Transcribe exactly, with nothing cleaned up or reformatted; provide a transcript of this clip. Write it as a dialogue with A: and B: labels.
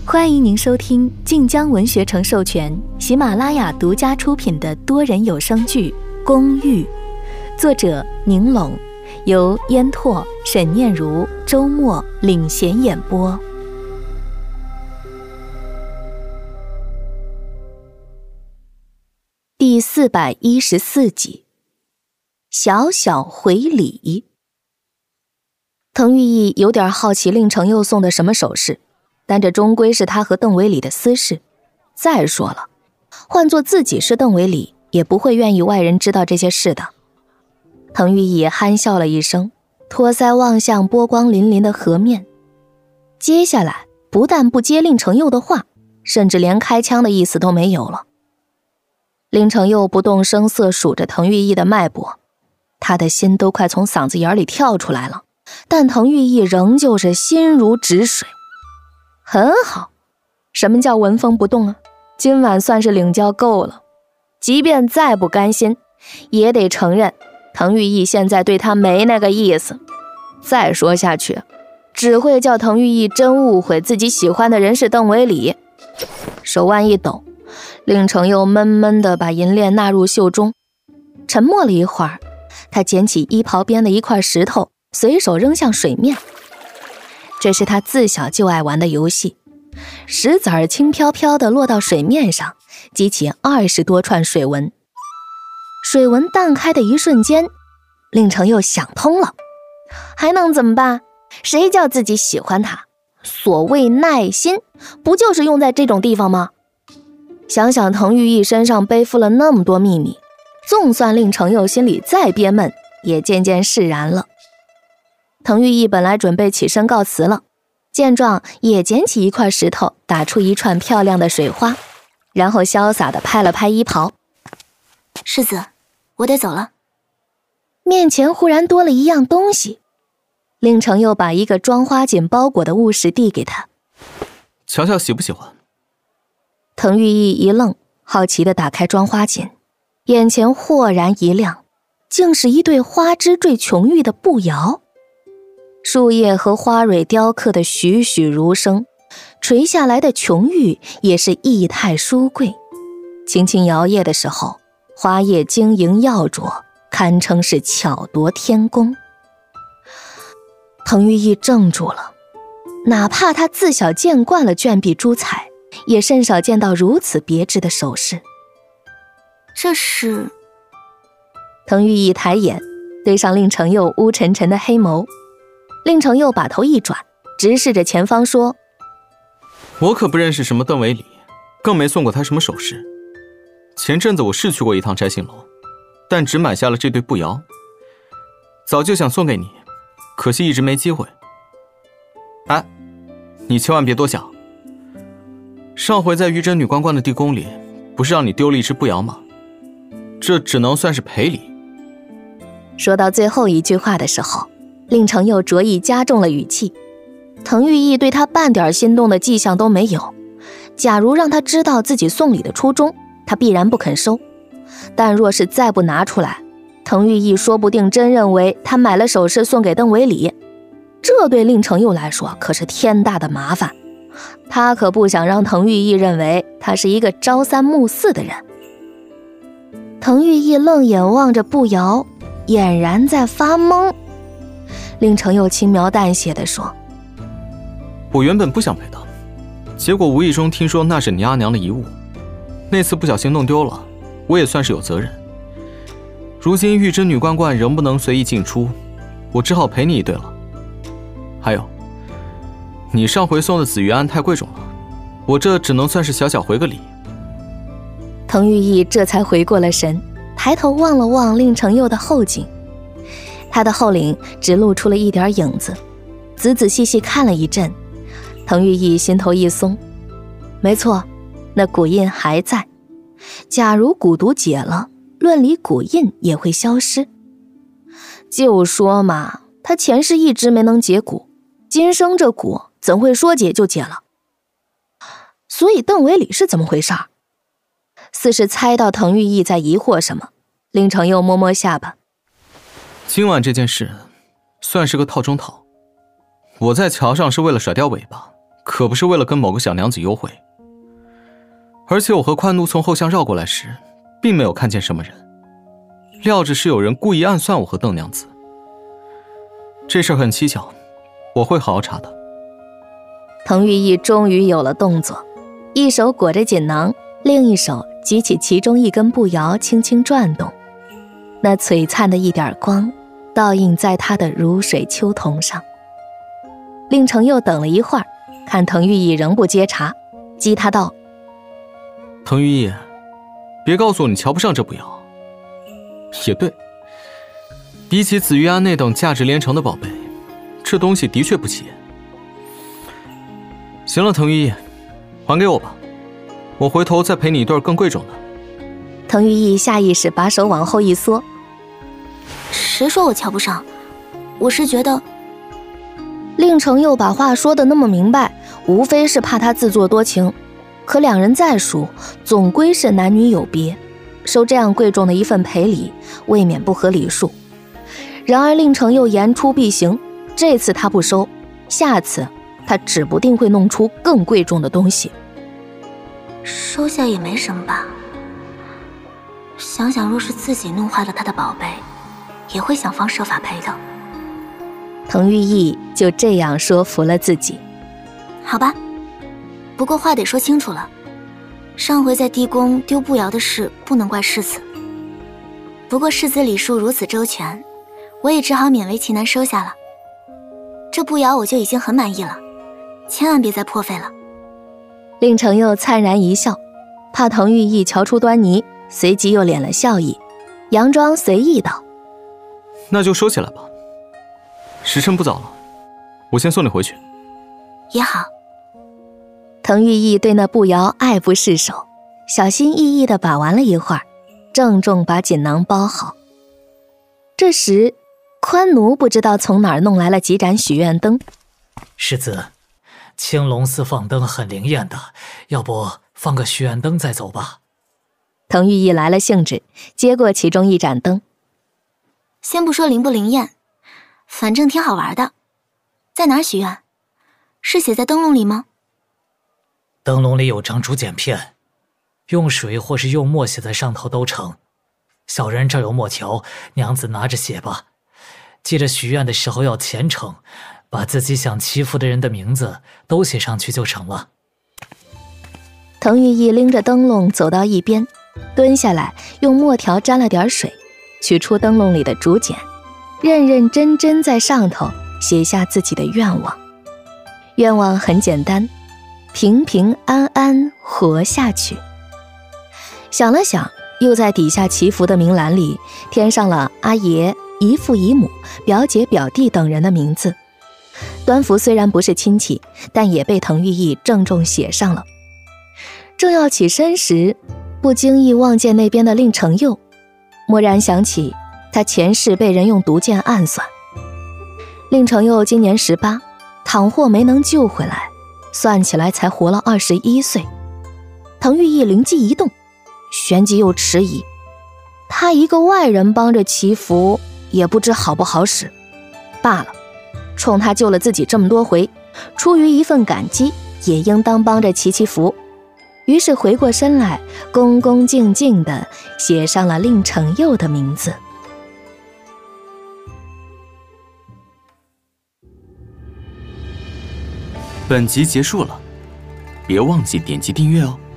A: 欢迎您收听晋江文学城授权、喜马拉雅独家出品的多人有声剧《公寓》，作者宁拢，由烟拓、沈念如、周末领衔演播。第四百一十四集，小小回礼。滕玉义有点好奇令程佑送的什么首饰，但这终归是他和邓为礼的私事。再说了，换做自己是邓为礼，也不会愿意外人知道这些事的。滕玉义憨笑了一声，托腮望向波光粼粼的河面。接下来不但不接令程佑的话，甚至连开枪的意思都没有了。令程佑不动声色数着滕玉义的脉搏，他的心都快从嗓子眼里跳出来了，但滕玉义仍旧是心如止水。很好，什么叫纹风不动啊？今晚算是领教够了。即便再不甘心，也得承认滕玉义现在对他没那个意思。再说下去，只会叫滕玉义真误会自己喜欢的人是邓为礼。手腕一抖，令程佑闷闷地把银链纳入袖中，沉默了一会儿，他捡起衣袍边的一块石头，随手扔向水面。这是他自小就爱玩的游戏，石子儿轻飘飘地落到水面上，激起二十多串水纹。水纹荡开的一瞬间，令程佑想通了，还能怎么办？谁叫自己喜欢他？所谓耐心，不就是用在这种地方吗？想想滕玉义身上背负了那么多秘密，纵算令程佑心里再憋闷，也渐渐释然了。滕玉义本来准备起身告辞了，见状也捡起一块石头，打出一串漂亮的水花，然后潇洒地拍了拍衣袍。
B: 世子，我得走了。
A: 面前忽然多了一样东西，令程佑把一个装花锦包裹的物事递给他。
C: 瞧瞧喜不喜欢？
A: 滕玉义一愣，好奇地打开装花锦，眼前豁然一亮，竟是一对花枝缀琼玉的步摇。树叶和花蕊雕刻的栩栩如生，垂下来的琼玉也是意态殊贵，轻轻摇曳的时候，花叶晶莹耀灼，堪称是巧夺天工。滕玉义怔住了，哪怕他自小见惯了卷壁珠彩，也甚少见到如此别致的首饰。
B: 这是……
A: 滕玉义抬眼对上令程佑乌沉沉的黑眸，令程佑把头一转，直视着前方说：
C: 我可不认识什么邓为礼，更没送过他什么首饰。前阵子我是去过一趟摘星楼，但只买下了这对步摇，早就想送给你，可惜一直没机会。哎，你千万别多想，上回在玉真女关关的地宫里，不是让你丢了一只步摇吗？这只能算是赔礼。
A: 说到最后一句话的时候，令程佑着意加重了语气。滕玉义对他半点心动的迹象都没有，假如让他知道自己送礼的初衷，他必然不肯收。但若是再不拿出来，滕玉义说不定真认为他买了首饰送给邓为礼，这对令程佑来说可是天大的麻烦。他可不想让滕玉义认为他是一个朝三暮四的人。滕玉义愣眼望着步摇，俨然在发懵。令程佑轻描淡写地说：
C: 我原本不想赔的，结果无意中听说那是你阿娘的遗物，那次不小心弄丢了，我也算是有责任。如今玉真女关关仍不能随意进出，我只好赔你一对了。还有，你上回送的紫玉安太贵重了，我这只能算是小小回个礼。
A: 滕玉义这才回过了神，抬头望了望令程佑的后颈，他的后领只露出了一点影子，仔仔细细看了一阵，滕玉义心头一松。没错，那骨印还在，假如蛊毒解了，论理骨印也会消失。就说嘛，他前世一直没能解蛊，今生这蛊怎会说解就解了？所以邓为礼是怎么回事？似是猜到滕玉义在疑惑什么，令程佑摸摸下巴。
C: 今晚这件事算是个套中套，我在桥上是为了甩掉尾巴， 可不是为了跟某个小娘子幽会。而且我和宽奴从后巷绕过来时，并没有看见什么人，料着是有人故意暗算我和邓娘子。这事很蹊跷，我会好好查的。
A: 滕玉义终于有了动作，一手裹着锦囊，另一手举起其中一根步摇，轻轻转动，那璀璨的一点光倒映在他的如水秋瞳上。令程又等了一会儿，看滕玉义仍不接茬，激他道：
C: 滕玉义，别告诉我你瞧不上这步摇。也对，比起紫玉安那等价值连城的宝贝，这东西的确不起眼。行了，滕玉义，还给我吧，我回头再赔你一对更贵重的。
A: 滕玉义下意识把手往后一缩。
B: 谁说我瞧不上？我是觉得……
A: 令程又把话说得那么明白，无非是怕他自作多情。可两人再熟，总归是男女有别，收这样贵重的一份赔礼，未免不合礼数。然而令程又言出必行，这次他不收，下次他指不定会弄出更贵重的东西。
B: 收下也没什么吧，想想若是自己弄坏了他的宝贝，也会想方设法赔的。
A: 滕玉义就这样说服了自己。
B: 好吧，不过话得说清楚了，上回在地宫丢步摇的事不能怪世子，不过世子礼数如此周全，我也只好勉为其难收下了。这步摇我就已经很满意了，千万别再破费了。
A: 令程又灿然一笑，怕滕玉义瞧出端倪，随即又敛了笑意，佯装随意道：
C: 那就收起来吧，时辰不早了，我先送你回去。
B: 也好。
A: 滕玉义对那步摇爱不释手，小心翼翼地把玩了一会儿，郑重把锦囊包好。这时宽奴不知道从哪儿弄来了几盏许愿灯。
D: 世子，青龙寺放灯很灵验的，要不放个许愿灯再走吧。
A: 滕玉义来了兴致，接过其中一盏灯。
B: 先不说灵不灵验，反正挺好玩的。在哪儿许愿？是写在灯笼里吗？
D: 灯笼里有张竹简片，用水或是用墨写在上头都成。小人这儿有墨条，娘子拿着写吧。记着许愿的时候要虔诚，把自己想祈福的人的名字都写上去就成了。
A: 滕玉义拎着灯笼走到一边，蹲下来用墨条沾了点水，取出灯笼里的竹简，认认真真在上头写下自己的愿望。愿望很简单，平平安安活下去。想了想，又在底下祈福的名栏里添上了阿爷、姨父姨母、表姐表弟等人的名字。端福虽然不是亲戚，但也被滕玉义郑重写上了。正要起身时，不经意望见那边的令程佑，蓦然想起他前世被人用毒箭暗算。令程佑今年十八，倘或没能救回来，算起来才活了二十一岁。滕玉义灵机一动，旋即又迟疑，他一个外人帮着祈福，也不知好不好使。罢了，冲他救了自己这么多回，出于一份感激，也应当帮着祈祈福。于是回过身来，恭恭敬敬地写上了令程佑的名字。
C: 本集结束了，别忘记点击订阅哦。